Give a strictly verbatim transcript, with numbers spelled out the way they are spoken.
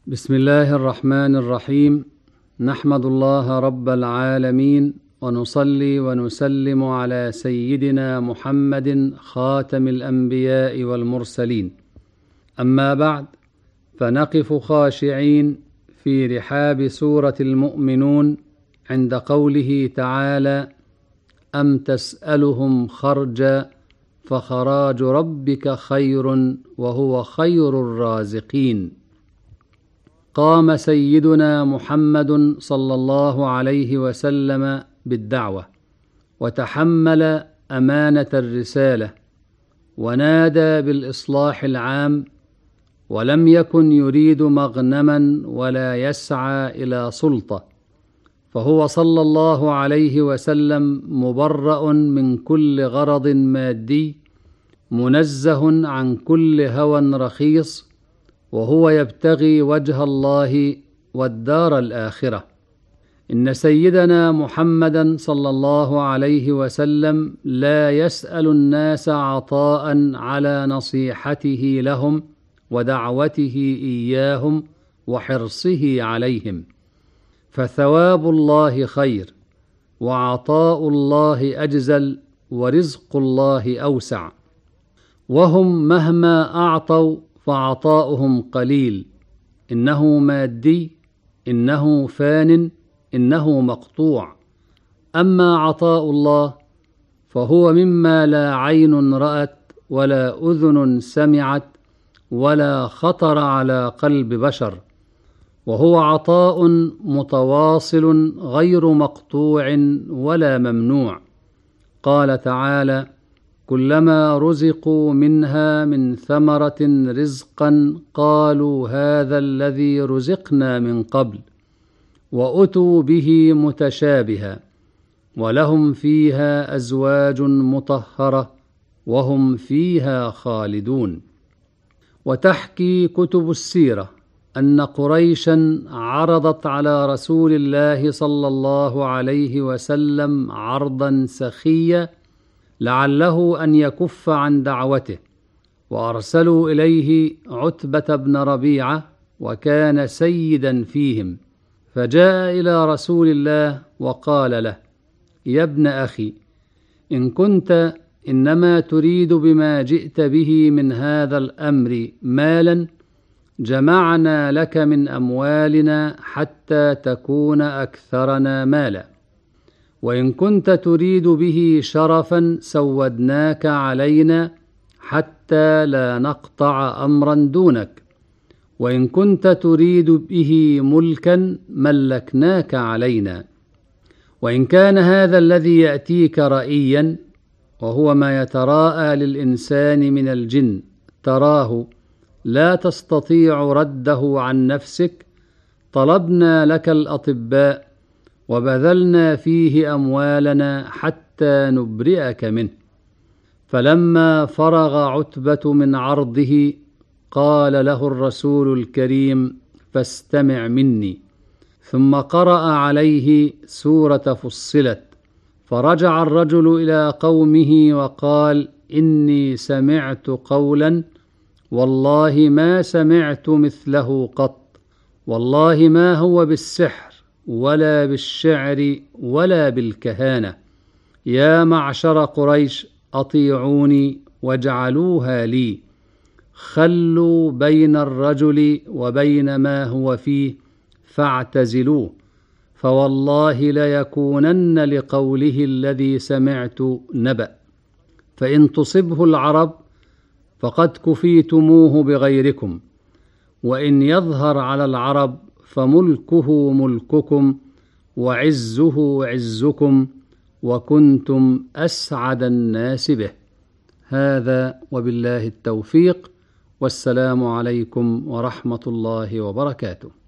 بسم الله الرحمن الرحيم. نحمد الله رب العالمين، ونصلي ونسلم على سيدنا محمد خاتم الأنبياء والمرسلين. أما بعد، فنقف خاشعين في رحاب سورة المؤمنون عند قوله تعالى: أم تسألهم خرجا فخراج ربك خير وهو خير الرازقين. قام سيدنا محمد صلى الله عليه وسلم بالدعوة، وتحمل أمانة الرسالة، ونادى بالإصلاح العام، ولم يكن يريد مغنما ولا يسعى إلى سلطة، فهو صلى الله عليه وسلم مبرأ من كل غرض مادي، منزه عن كل هوى رخيص، وهو يبتغي وجه الله والدار الآخرة. إن سيدنا محمدا صلى الله عليه وسلم لا يسأل الناس عطاء على نصيحته لهم ودعوته إياهم وحرصه عليهم، فثواب الله خير، وعطاء الله أجزل، ورزق الله أوسع، وهم مهما أعطوا فعطاؤهم قليل، إنه مادي، إنه فان، إنه مقطوع. أما عطاء الله فهو مما لا عين رأت ولا أذن سمعت ولا خطر على قلب بشر، وهو عطاء متواصل غير مقطوع ولا ممنوع. قال تعالى: كلما رزقوا منها من ثمرة رزقا قالوا هذا الذي رزقنا من قبل، وأتوا به متشابها، ولهم فيها أزواج مطهرة وهم فيها خالدون. وتحكي كتب السيرة أن قريشا عرضت على رسول الله صلى الله عليه وسلم عرضا سخيا لعله أن يكف عن دعوته، وأرسلوا إليه عتبة بن ربيعة، وكان سيدا فيهم، فجاء إلى رسول الله وقال له: يا ابن أخي، إن كنت إنما تريد بما جئت به من هذا الأمر مالا، جمعنا لك من أموالنا حتى تكون أكثرنا مالا، وإن كنت تريد به شرفا سودناك علينا حتى لا نقطع أمرا دونك، وإن كنت تريد به ملكا ملكناك علينا. وإن كان هذا الذي يأتيك رأيا، وهو ما يتراءى للإنسان من الجن، تراه لا تستطيع رده عن نفسك، طلبنا لك الأطباء وبذلنا فيه أموالنا حتى نبرئك منه. فلما فرغ عتبة من عرضه قال له الرسول الكريم: فاستمع مني. ثم قرأ عليه سورة فصلت، فرجع الرجل إلى قومه وقال: إني سمعت قولا والله ما سمعت مثله قط، والله ما هو بالسحر ولا بالشعر ولا بالكهانة. يا معشر قريش، أطيعوني واجعلوها لي، خلوا بين الرجل وبين ما هو فيه فاعتزلوه، فوالله ليكونن لقوله الذي سمعت نبأ، فإن تصبه العرب فقد كفيتموه بغيركم، وإن يظهر على العرب فملكه ملككم وعزه عزكم، وكنتم أسعد الناس به. هذا وبالله التوفيق، والسلام عليكم ورحمة الله وبركاته.